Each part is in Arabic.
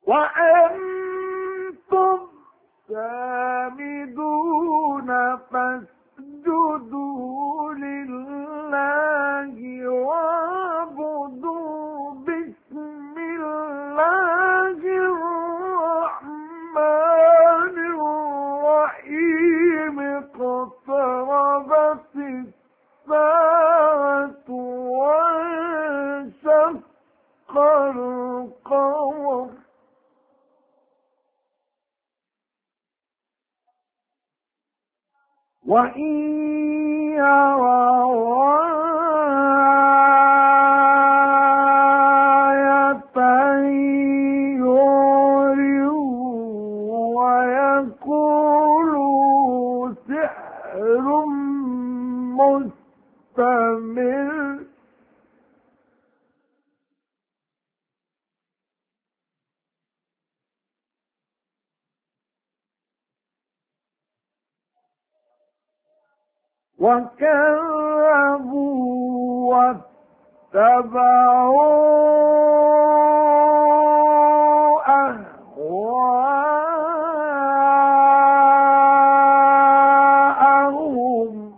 وأنتم سامدون فاسجدوا لله واعبدوا باسم الله الرحمن الرحيم اقتربت الساعة وانشق القمر وإن يروا آية يعرضوا ويقولوا سحر مستمر وكذبوا واتبعوا أهواءهم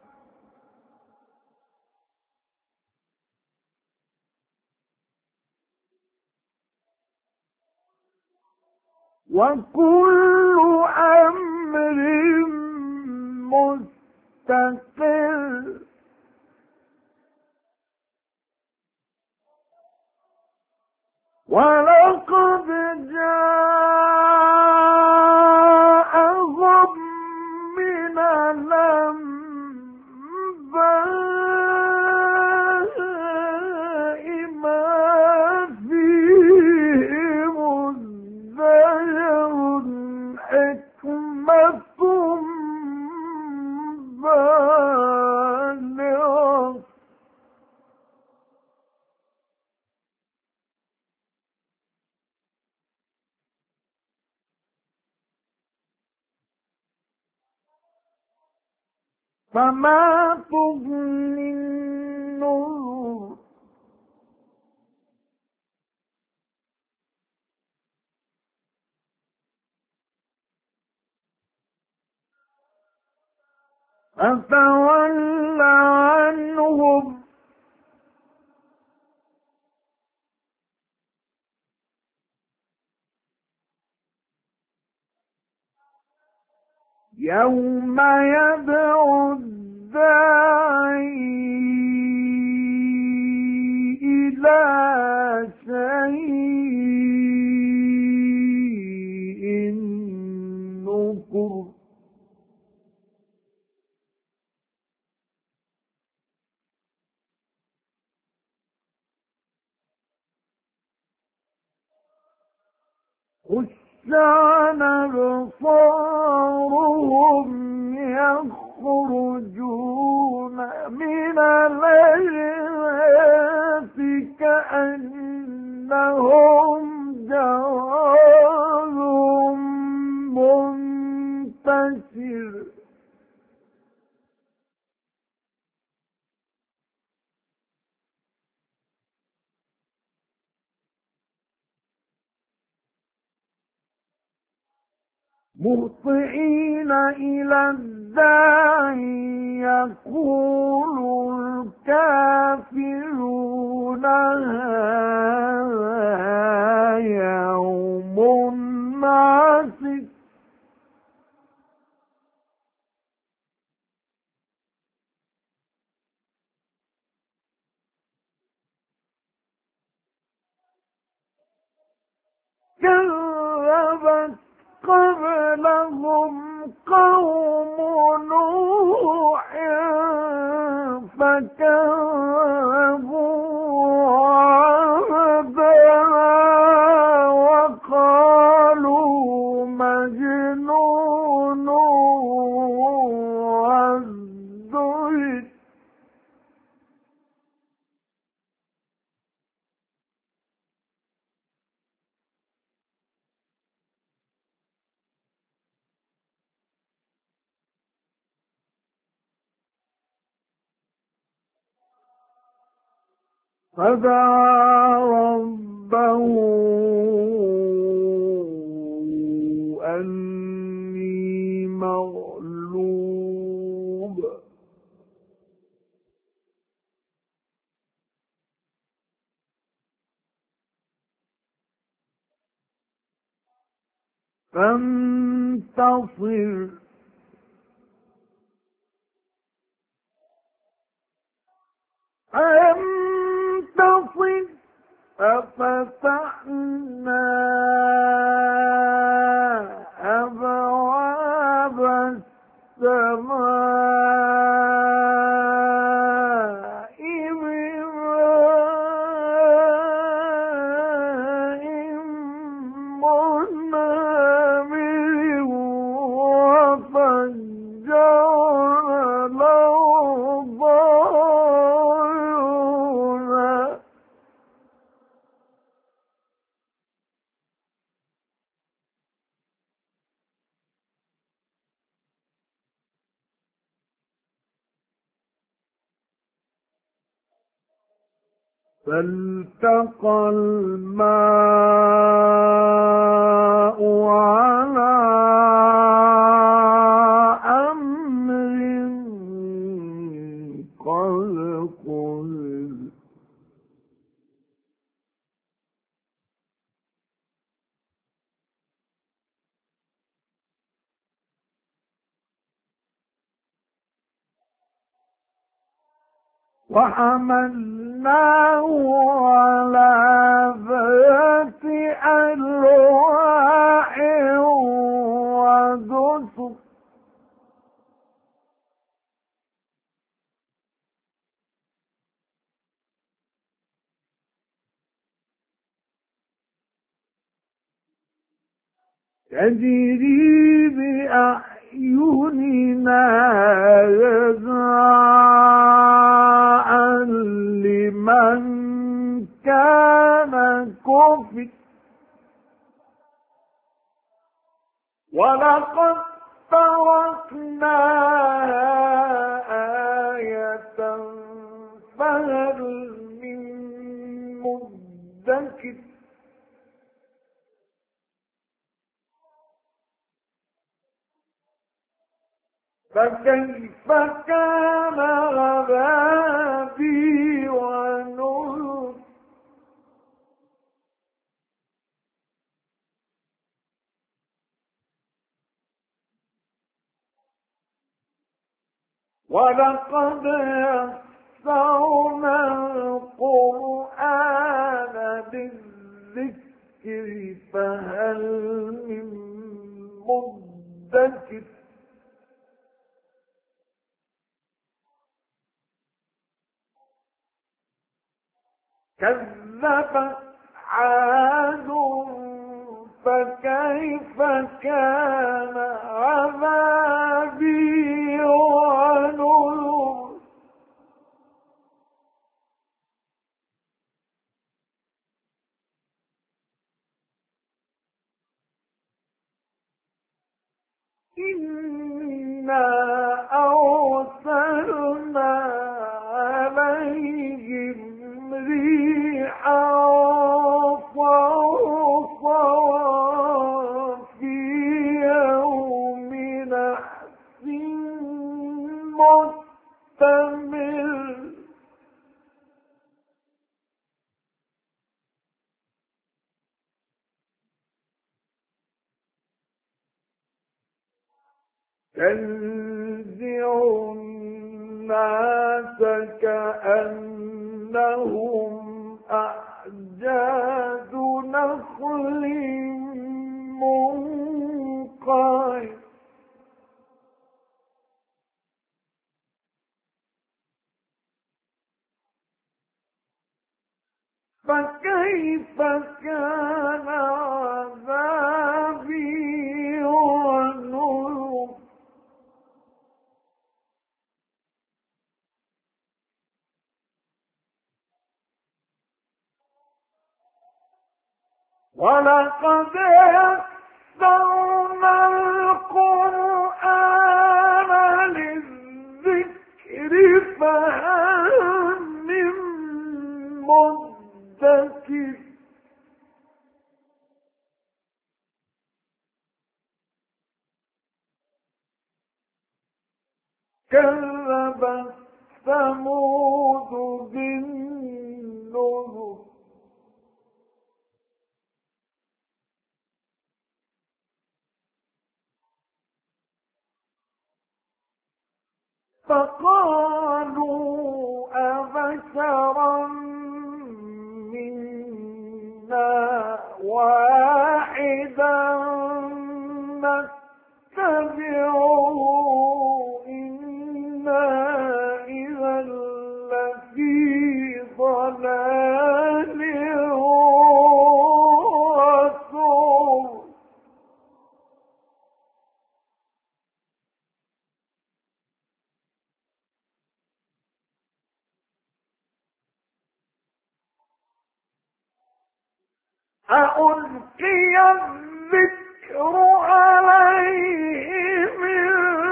وكل أمر مستقر ولقد جاءهم من الأنباء ما فيه مزدجر حكمة بالغة فما تغني النذر فتول عنهم يوم يدعو الداعي إلى شيء نكر خش عن أبصارهم يخرجون من الأجداث كأنهم جراد منتشر مهطعين إلى الداعي يقول الكافرون هذا يوم عسر كذبت قبلهم قوم نوح فكذبوا عبدنا وقالوا مجنون وازدجر فدعا ربه فانتصر ففتحنا أبواب السماء بماء منهمر وفجرنا الأرض عيونا فالتقى الماء على أمر قد قدر وحملناه على ذات ألواح ودسر تجري بأعيننا جزاء لمن كان كفر ولقد تركناها آية فهل من مدكر فكيف كان عذابي ونذر ولقد يسرنا القرآن للذكر فهل من مدكر كذبت عاد فكيف كان عذابي ونذر إنا أرسلنا عليهم ريحا صرصرا في يوم نحس مستمر تنزع الناس كأنهم أعجاز نخل منقعر فكيف كان عذابي ونذر ولقد يسرنا القرآن للذكر فهل من مدكر كذبت ثمود بالنذر فقالوا أبشرا منا واحدا نتبعه إنا إذا لفي ضلال وسعر. أألقي الذكر عليه من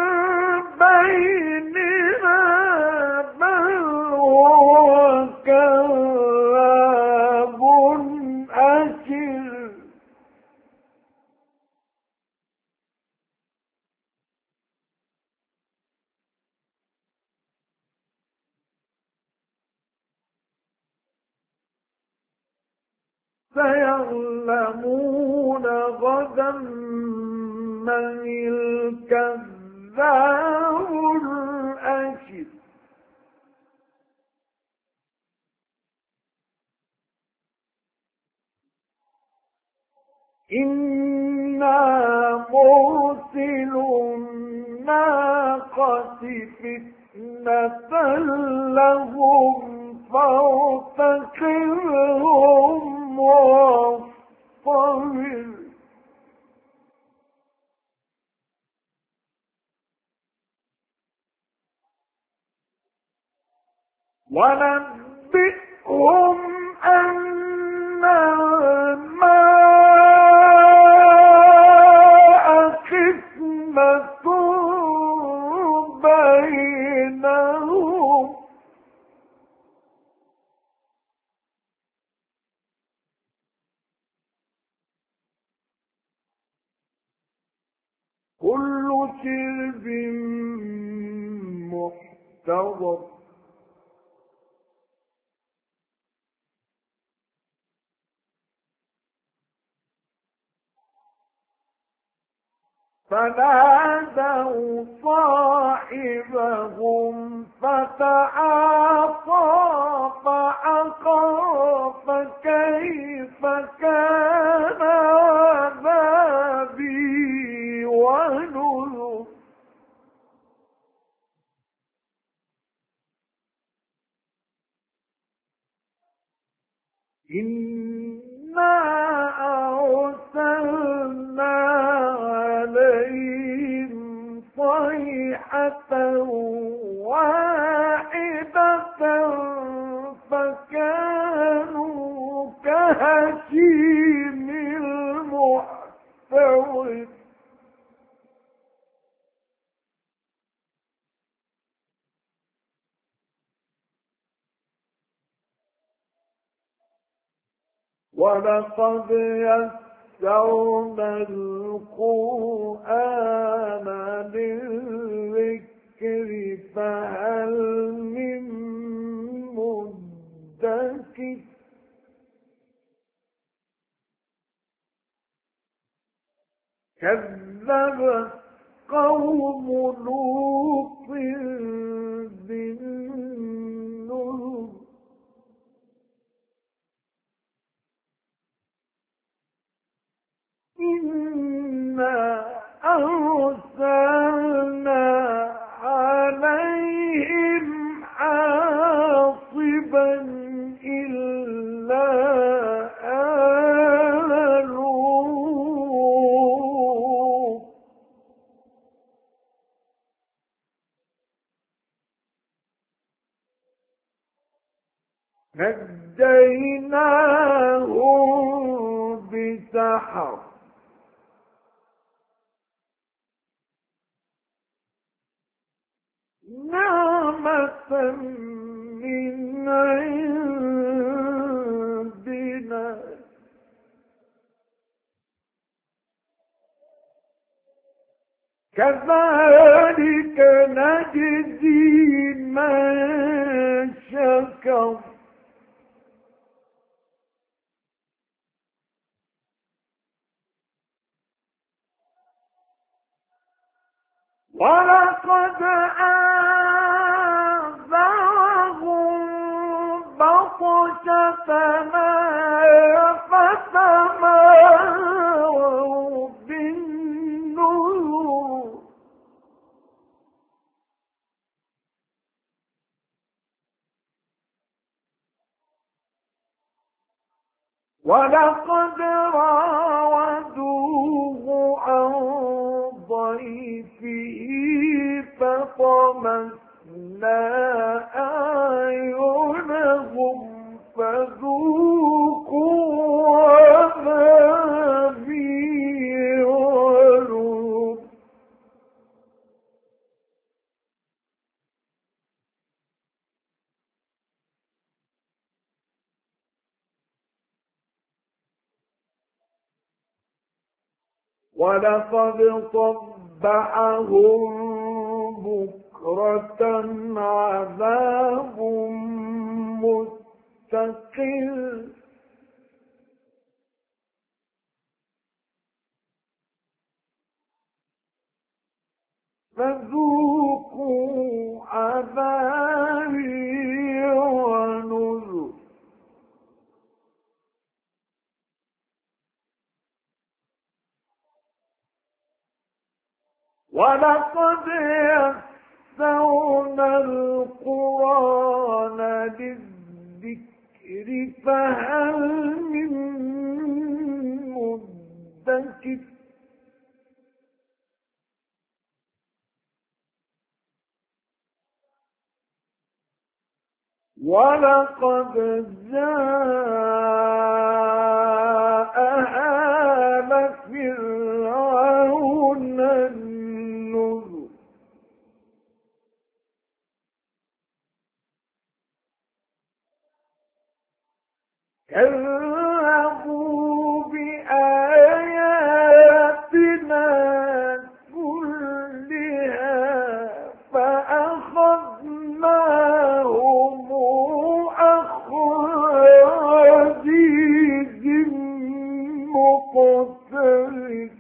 بيننا بل هو كذاب أشر. سيعلمون غدا من الكذاب الأشر. إنا مرسل الناقة فتنة لهم فارتقبهم واصطبر. ونبئهم أن الماء قسمة بينهم كل شرب محتضر. فنادوا صاحبهم فتعاطى فعقر فكيف كان عذابي ونذر. إنا أرسلنا عليهم صيحة واحدة فكانوا كهشيم المحتضر. ولقد يسرنا القرآن للذكر فهل من مدكر. كذبت قوم لوط بالنذر. إنا أرسلنا عليهم حاصبا إلا آل لوط نجيناهم بسحر نعمة من عندنا كذلك نجزي من شكر. ولقد بطشتنا فتماروا بالنذر ولقد راودوه عن ضيفه فطمسنا أعينهم فذوقوا عذابي ونذر ولقد صبحهم بكرة عذاب مستقر فذوقوا عذابي ونذر ولقد يسرنا القرآن للذكر فهل من مدكر ولقد جاء آل فرعون النذر كذبوا بآياتنا كلها فأخذناهم أخذ عزيز مقتدر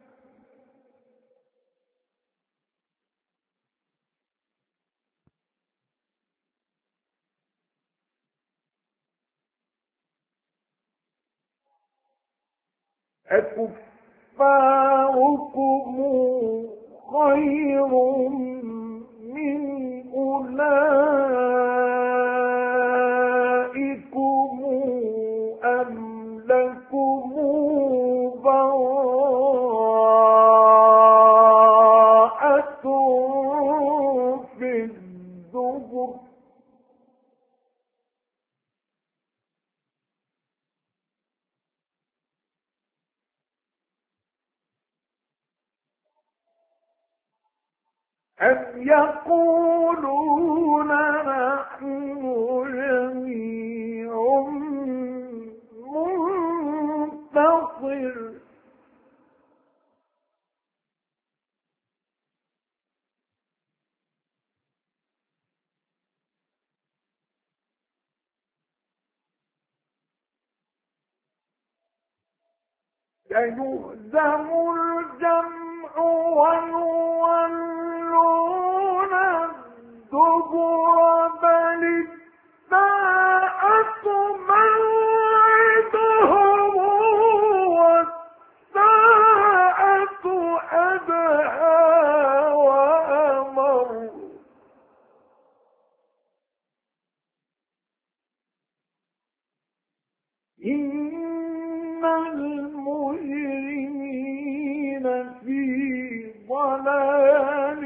أكفاركم خير من أولئكم أم لكم براءة في الزبر أم يقولون نحن جميع منتصر سيهزم الجمع ويولون الدبر بل الساعة موعدهم والساعة أدهى وأمر إن المجرمين في ضلال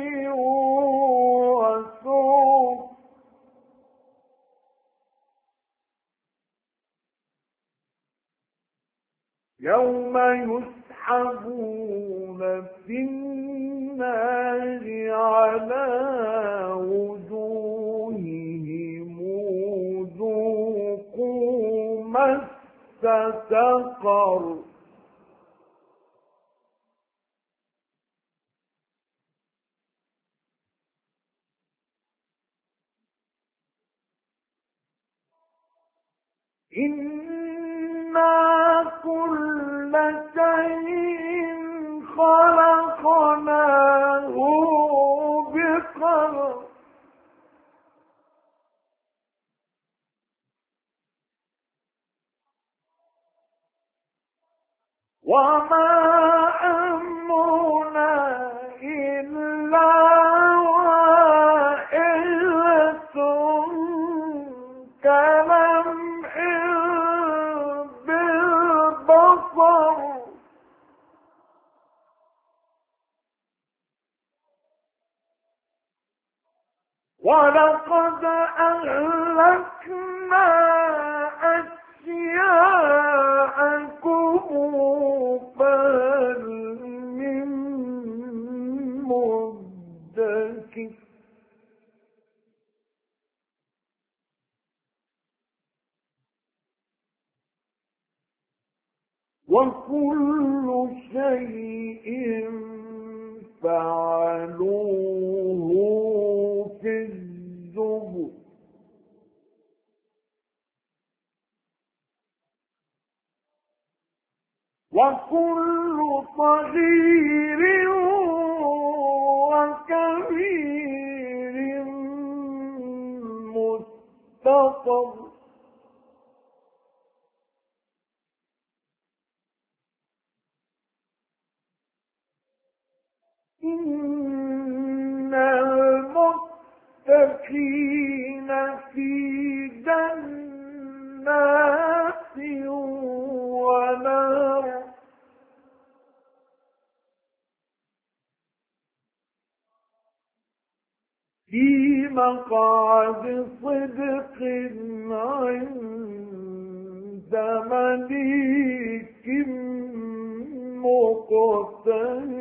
وسعر يوم يسحبون في النار على وجوههم ذوقوا مس سقر إنا كل شيء خلقناه بقدر وما أمرنا إلا واحدة كلمح بالبصر ولقد أهلكنا أشياءكم فهل من مدكر وكل شيء فعلوه في الزبر وكل صغير وكبير مستطر إن المتقين في جنات ونهر في مقعد صدق عند مليك مقتدر